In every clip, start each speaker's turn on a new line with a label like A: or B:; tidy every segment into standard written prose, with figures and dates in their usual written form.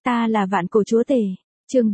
A: Ta là vạn cổ chúa tể. Chương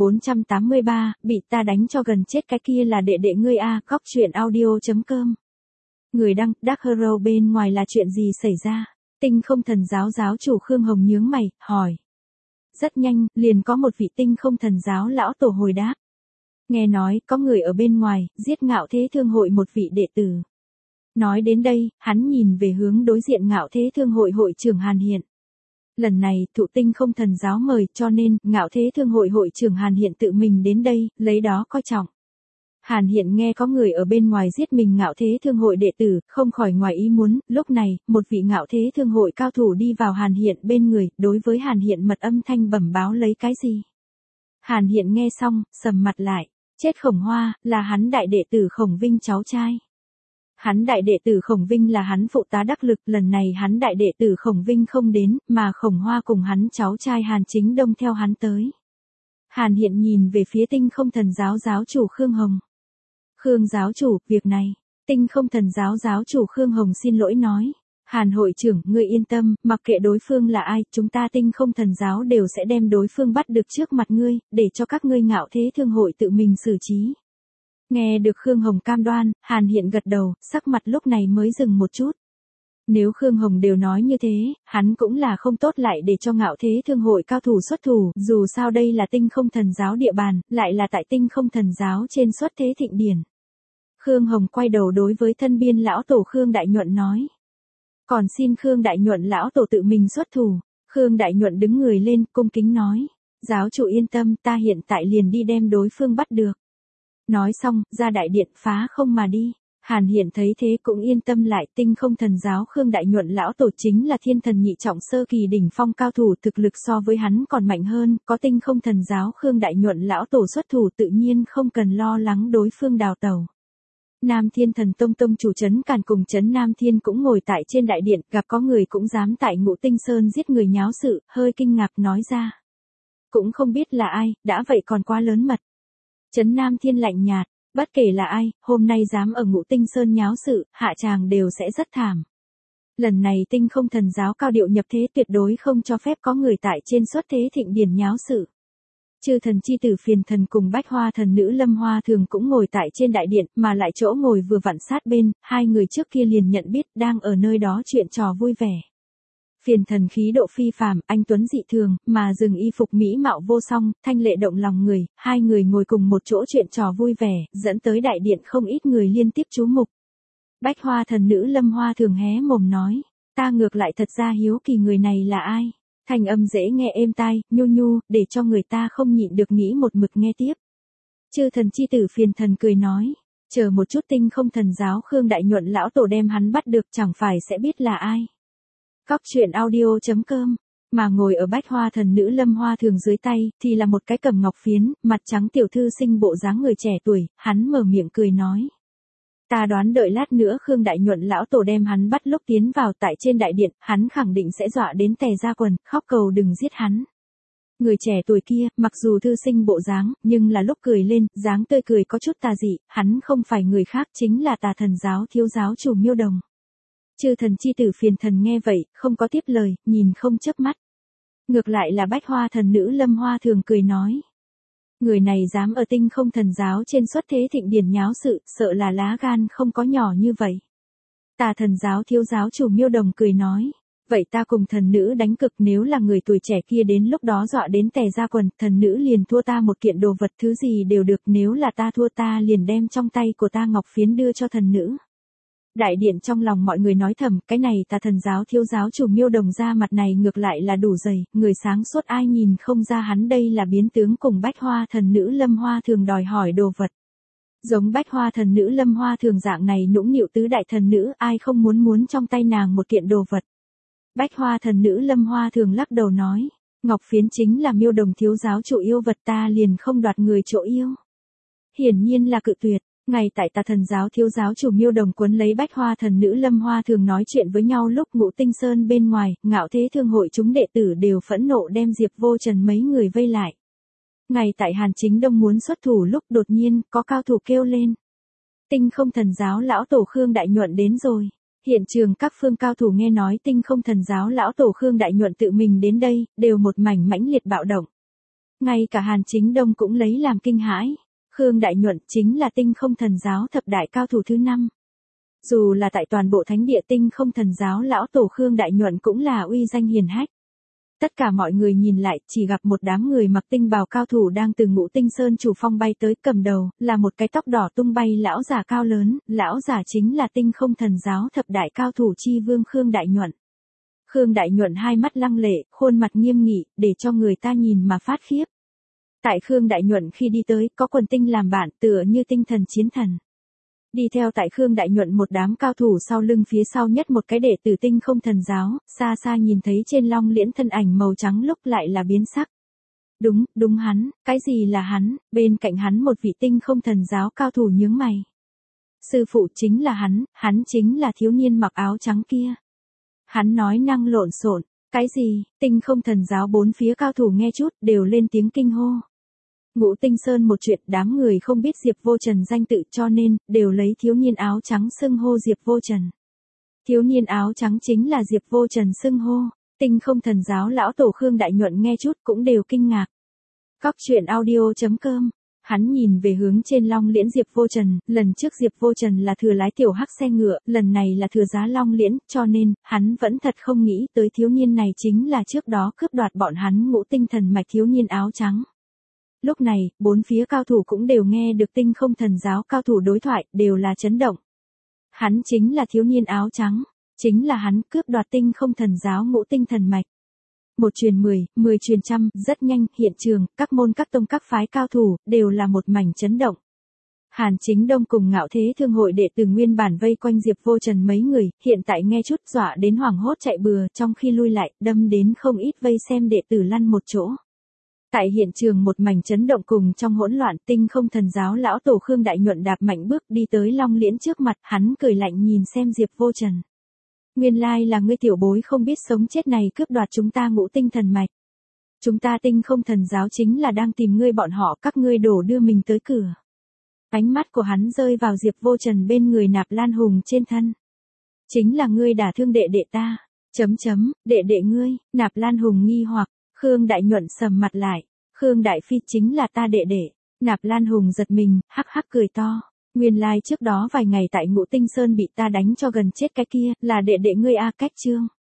A: 483, bị ta đánh cho gần chết cái kia là đệ đệ ngươi a. Góc truyện audio.com. Người đăng, Dark Hero bên ngoài là chuyện gì xảy ra? Tinh không thần giáo giáo chủ Khương Hồng nhướng mày, hỏi. Rất nhanh, liền có một vị tinh không thần giáo lão tổ hồi đáp. Nghe nói, có người ở bên ngoài, giết Ngạo Thế Thương hội một vị đệ tử. Nói đến đây, hắn nhìn về hướng đối diện Ngạo Thế Thương hội hội trưởng Hàn Hiện. Lần này, thụ tinh không thần giáo mời, cho nên, Ngạo Thế Thương hội hội trưởng Hàn Hiện tự mình đến đây, lấy đó coi trọng. Hàn Hiện nghe có người ở bên ngoài giết mình Ngạo Thế Thương hội đệ tử, không khỏi ngoài ý muốn, lúc này, một vị Ngạo Thế Thương hội cao thủ đi vào Hàn Hiện bên người, đối với Hàn Hiện mật âm thanh bẩm báo lấy cái gì. Hàn Hiện nghe xong, sầm mặt lại, chết Khổng Hoa, là hắn đại đệ tử Khổng Vinh cháu trai. Hắn đại đệ tử Khổng Vinh là hắn phụ tá đắc lực, lần này hắn đại đệ tử Khổng Vinh không đến, mà Khổng Hoa cùng hắn cháu trai Hàn Chính Đông theo hắn tới. Hàn Hiện nhìn về phía tinh không thần giáo giáo chủ Khương Hồng. Khương giáo chủ, việc này, tinh không thần giáo giáo chủ Khương Hồng xin lỗi nói. Hàn hội trưởng, ngươi yên tâm, mặc kệ đối phương là ai, chúng ta tinh không thần giáo đều sẽ đem đối phương bắt được trước mặt ngươi, để cho các ngươi Ngạo Thế Thương hội tự mình xử trí. Nghe được Khương Hồng cam đoan, Hàn Hiện gật đầu, sắc mặt lúc này mới dừng một chút. Nếu Khương Hồng đều nói như thế, hắn cũng là không tốt lại để cho Ngạo Thế Thương hội cao thủ xuất thủ, dù sao đây là tinh không thần giáo địa bàn, lại là tại tinh không thần giáo trên xuất thế thịnh điển. Khương Hồng quay đầu đối với thân biên lão tổ Khương Đại Nhuận nói. Còn xin Khương Đại Nhuận lão tổ tự mình xuất thủ. Khương Đại Nhuận đứng người lên, cung kính nói. Giáo chủ yên tâm, ta hiện tại liền đi đem đối phương bắt được. Nói xong, ra đại điện phá không mà đi. Hàn Hiện thấy thế cũng yên tâm lại, tinh không thần giáo Khương Đại Nhuận lão tổ chính là thiên thần nhị trọng sơ kỳ đỉnh phong cao thủ, thực lực so với hắn còn mạnh hơn, có tinh không thần giáo Khương Đại Nhuận lão tổ xuất thủ tự nhiên không cần lo lắng đối phương đào tẩu. Nam Thiên Thần Tông tông chủ Trấn Càn cùng Trấn Nam Thiên cũng ngồi tại trên đại điện, gặp có người cũng dám tại Ngũ Tinh Sơn giết người nháo sự, hơi kinh ngạc nói ra. Cũng không biết là ai, đã vậy còn quá lớn mật. Trấn Nam Thiên lạnh nhạt, bất kể là ai, hôm nay dám ở Ngũ Tinh Sơn nháo sự, hạ tràng đều sẽ rất thảm. Lần này tinh không thần giáo cao điệu nhập thế tuyệt đối không cho phép có người tại trên xuất thế thịnh điển nháo sự. Chư thần chi tử Phiền Thần cùng Bách Hoa thần nữ Lâm Hoa Thường cũng ngồi tại trên đại điện, mà lại chỗ ngồi vừa vặn sát bên, hai người trước kia liền nhận biết đang ở nơi đó chuyện trò vui vẻ. Phiền Thần khí độ phi phàm, anh tuấn dị thường, mà dừng y phục mỹ mạo vô song, thanh lệ động lòng người, hai người ngồi cùng một chỗ chuyện trò vui vẻ, dẫn tới đại điện không ít người liên tiếp chú mục. Bách Hoa thần nữ Lâm Hoa Thường hé mồm nói, ta ngược lại thật ra hiếu kỳ người này là ai. Thanh âm dễ nghe êm tai, nhu nhu, để cho người ta không nhịn được nghĩ một mực nghe tiếp. Chư thần chi tử Phiền Thần cười nói, chờ một chút tinh không thần giáo Khương Đại Nhuận lão tổ đem hắn bắt được chẳng phải sẽ biết là ai. Góc truyện audio.com, mà ngồi ở Bách Hoa thần nữ Lâm Hoa Thường dưới tay, thì là một cái cầm ngọc phiến, mặt trắng tiểu thư sinh bộ dáng người trẻ tuổi, hắn mở miệng cười nói. Ta đoán đợi lát nữa Khương Đại Nhuận lão tổ đem hắn bắt lúc tiến vào tại trên đại điện, hắn khẳng định sẽ dọa đến tè ra quần, khóc cầu đừng giết hắn. Người trẻ tuổi kia, mặc dù thư sinh bộ dáng, nhưng là lúc cười lên, dáng tươi cười có chút tà dị, hắn không phải người khác chính là Tà Thần giáo thiếu giáo chủ Miêu Đồng. Chư thần chi tử Phiền Thần nghe vậy, không có tiếp lời, nhìn không chớp mắt. Ngược lại là Bách Hoa thần nữ Lâm Hoa Thường cười nói. Người này dám ở tinh không thần giáo trên xuất thế thịnh điển nháo sự, sợ là lá gan không có nhỏ như vậy. Tà Thần giáo thiếu giáo chủ Miêu Đồng cười nói, vậy ta cùng thần nữ đánh cực, nếu là người tuổi trẻ kia đến lúc đó dọa đến tè ra quần, thần nữ liền thua ta một kiện đồ vật, thứ gì đều được, nếu là ta thua ta liền đem trong tay của ta ngọc phiến đưa cho thần nữ. Đại điện trong lòng mọi người nói thầm, cái này Tà Thần giáo thiếu giáo chủ Miêu Đồng ra mặt này ngược lại là đủ dày, người sáng suốt ai nhìn không ra hắn đây là biến tướng cùng Bách Hoa thần nữ Lâm Hoa Thường đòi hỏi đồ vật. Giống Bách Hoa thần nữ Lâm Hoa Thường dạng này nũng nịu tứ đại thần nữ, ai không muốn trong tay nàng một kiện đồ vật. Bách Hoa thần nữ Lâm Hoa Thường lắc đầu nói, ngọc phiến chính là Miêu Đồng thiếu giáo chủ yêu vật, ta liền không đoạt người chỗ yêu. Hiển nhiên là cự tuyệt. Ngay tại Tà Thần giáo thiếu giáo chủ Miêu Đồng quấn lấy Bách Hoa thần nữ Lâm Hoa Thường nói chuyện với nhau lúc Ngũ Tinh Sơn bên ngoài, Ngạo Thế Thương hội chúng đệ tử đều phẫn nộ đem Diệp Vô Trần mấy người vây lại. Ngay tại Hàn Chính Đông muốn xuất thủ lúc đột nhiên, có cao thủ kêu lên. Tinh không thần giáo lão tổ Khương Đại Nhuận đến rồi. Hiện trường các phương cao thủ nghe nói tinh không thần giáo lão tổ Khương Đại Nhuận tự mình đến đây, đều một mảnh mãnh liệt bạo động. Ngay cả Hàn Chính Đông cũng lấy làm kinh hãi. Khương Đại Nhuận chính là Tinh Không Thần Giáo thập đại cao thủ thứ 5. Dù là tại toàn bộ thánh địa Tinh Không Thần Giáo, lão tổ Khương Đại Nhuận cũng là uy danh hiển hách. Tất cả mọi người nhìn lại, chỉ gặp một đám người mặc tinh bào cao thủ đang từ Ngũ Tinh Sơn chủ phong bay tới, cầm đầu là một cái tóc đỏ tung bay lão giả cao lớn, lão giả chính là Tinh Không Thần Giáo thập đại cao thủ chi vương Khương Đại Nhuận. Khương Đại Nhuận hai mắt lăng lệ, khuôn mặt nghiêm nghị, để cho người ta nhìn mà phát khiếp. Tại Khương Đại Nhuận khi đi tới, có quần tinh làm bạn, tựa như tinh thần chiến thần. Đi theo tại Khương Đại Nhuận một đám cao thủ sau lưng, phía sau nhất một cái đệ tử Tinh Không Thần Giáo, xa xa nhìn thấy trên long liễn thân ảnh màu trắng lúc lại là biến sắc. Đúng hắn, cái gì là hắn? Bên cạnh hắn một vị Tinh Không Thần Giáo cao thủ nhướng mày. Sư phụ chính là hắn chính là thiếu niên mặc áo trắng kia. Hắn nói năng lộn xộn, cái gì? Tinh Không Thần Giáo bốn phía cao thủ nghe chút đều lên tiếng kinh hô. Ngũ Tinh Sơn một chuyện, đám người không biết Diệp Vô Trần danh tự cho nên đều lấy thiếu niên áo trắng xưng hô Diệp Vô Trần. Thiếu niên áo trắng chính là Diệp Vô Trần xưng hô. Tinh Không Thần Giáo lão tổ Khương Đại Nhuận nghe chút cũng đều kinh ngạc. Cóc.audio.com. Hắn nhìn về hướng trên long liễn Diệp Vô Trần, lần trước Diệp Vô Trần là thừa lái tiểu hắc xe ngựa, lần này là thừa giá long liễn, cho nên, hắn vẫn thật không nghĩ tới thiếu niên này chính là trước đó cướp đoạt bọn hắn Ngũ Tinh Thần Mạch thiếu niên áo trắng. Lúc này, bốn phía cao thủ cũng đều nghe được Tinh Không Thần Giáo cao thủ đối thoại, đều là chấn động. Hắn chính là thiếu niên áo trắng, chính là hắn cướp đoạt Tinh Không Thần Giáo Ngũ Tinh Thần Mạch. Một truyền 10, 10 truyền trăm, rất nhanh, hiện trường, các môn các tông các phái cao thủ, đều là một mảnh chấn động. Hàn Chính Đông cùng Ngạo Thế Thương hội đệ tử nguyên bản vây quanh Diệp Vô Trần mấy người, hiện tại nghe chút dọa đến hoảng hốt chạy bừa, trong khi lui lại, đâm đến không ít vây xem đệ tử lăn một chỗ. Tại hiện trường một mảnh chấn động cùng trong hỗn loạn, Tinh Không Thần Giáo lão tổ Khương Đại Nhuận đạp mạnh bước đi tới long liễn trước mặt, hắn cười lạnh nhìn xem Diệp Vô Trần. Nguyên lai là ngươi tiểu bối không biết sống chết này cướp đoạt chúng ta Ngũ Tinh Thần Mạch. Chúng ta Tinh Không Thần Giáo chính là đang tìm ngươi, bọn họ các ngươi đổ đưa mình tới cửa. Ánh mắt của hắn rơi vào Diệp Vô Trần bên người Nạp Lan Hùng trên thân. Chính là ngươi đả thương đệ đệ ta. Đệ đệ ngươi, Nạp Lan Hùng nghi hoặc. Khương Đại Nhuận sầm mặt lại. Khương Đại Phi chính là ta đệ đệ. Nạp Lan Hùng giật mình, hắc hắc cười to. Nguyên lai trước đó vài ngày tại Ngũ Tinh Sơn bị ta đánh cho gần chết cái kia, là đệ đệ ngươi a. Cách chương.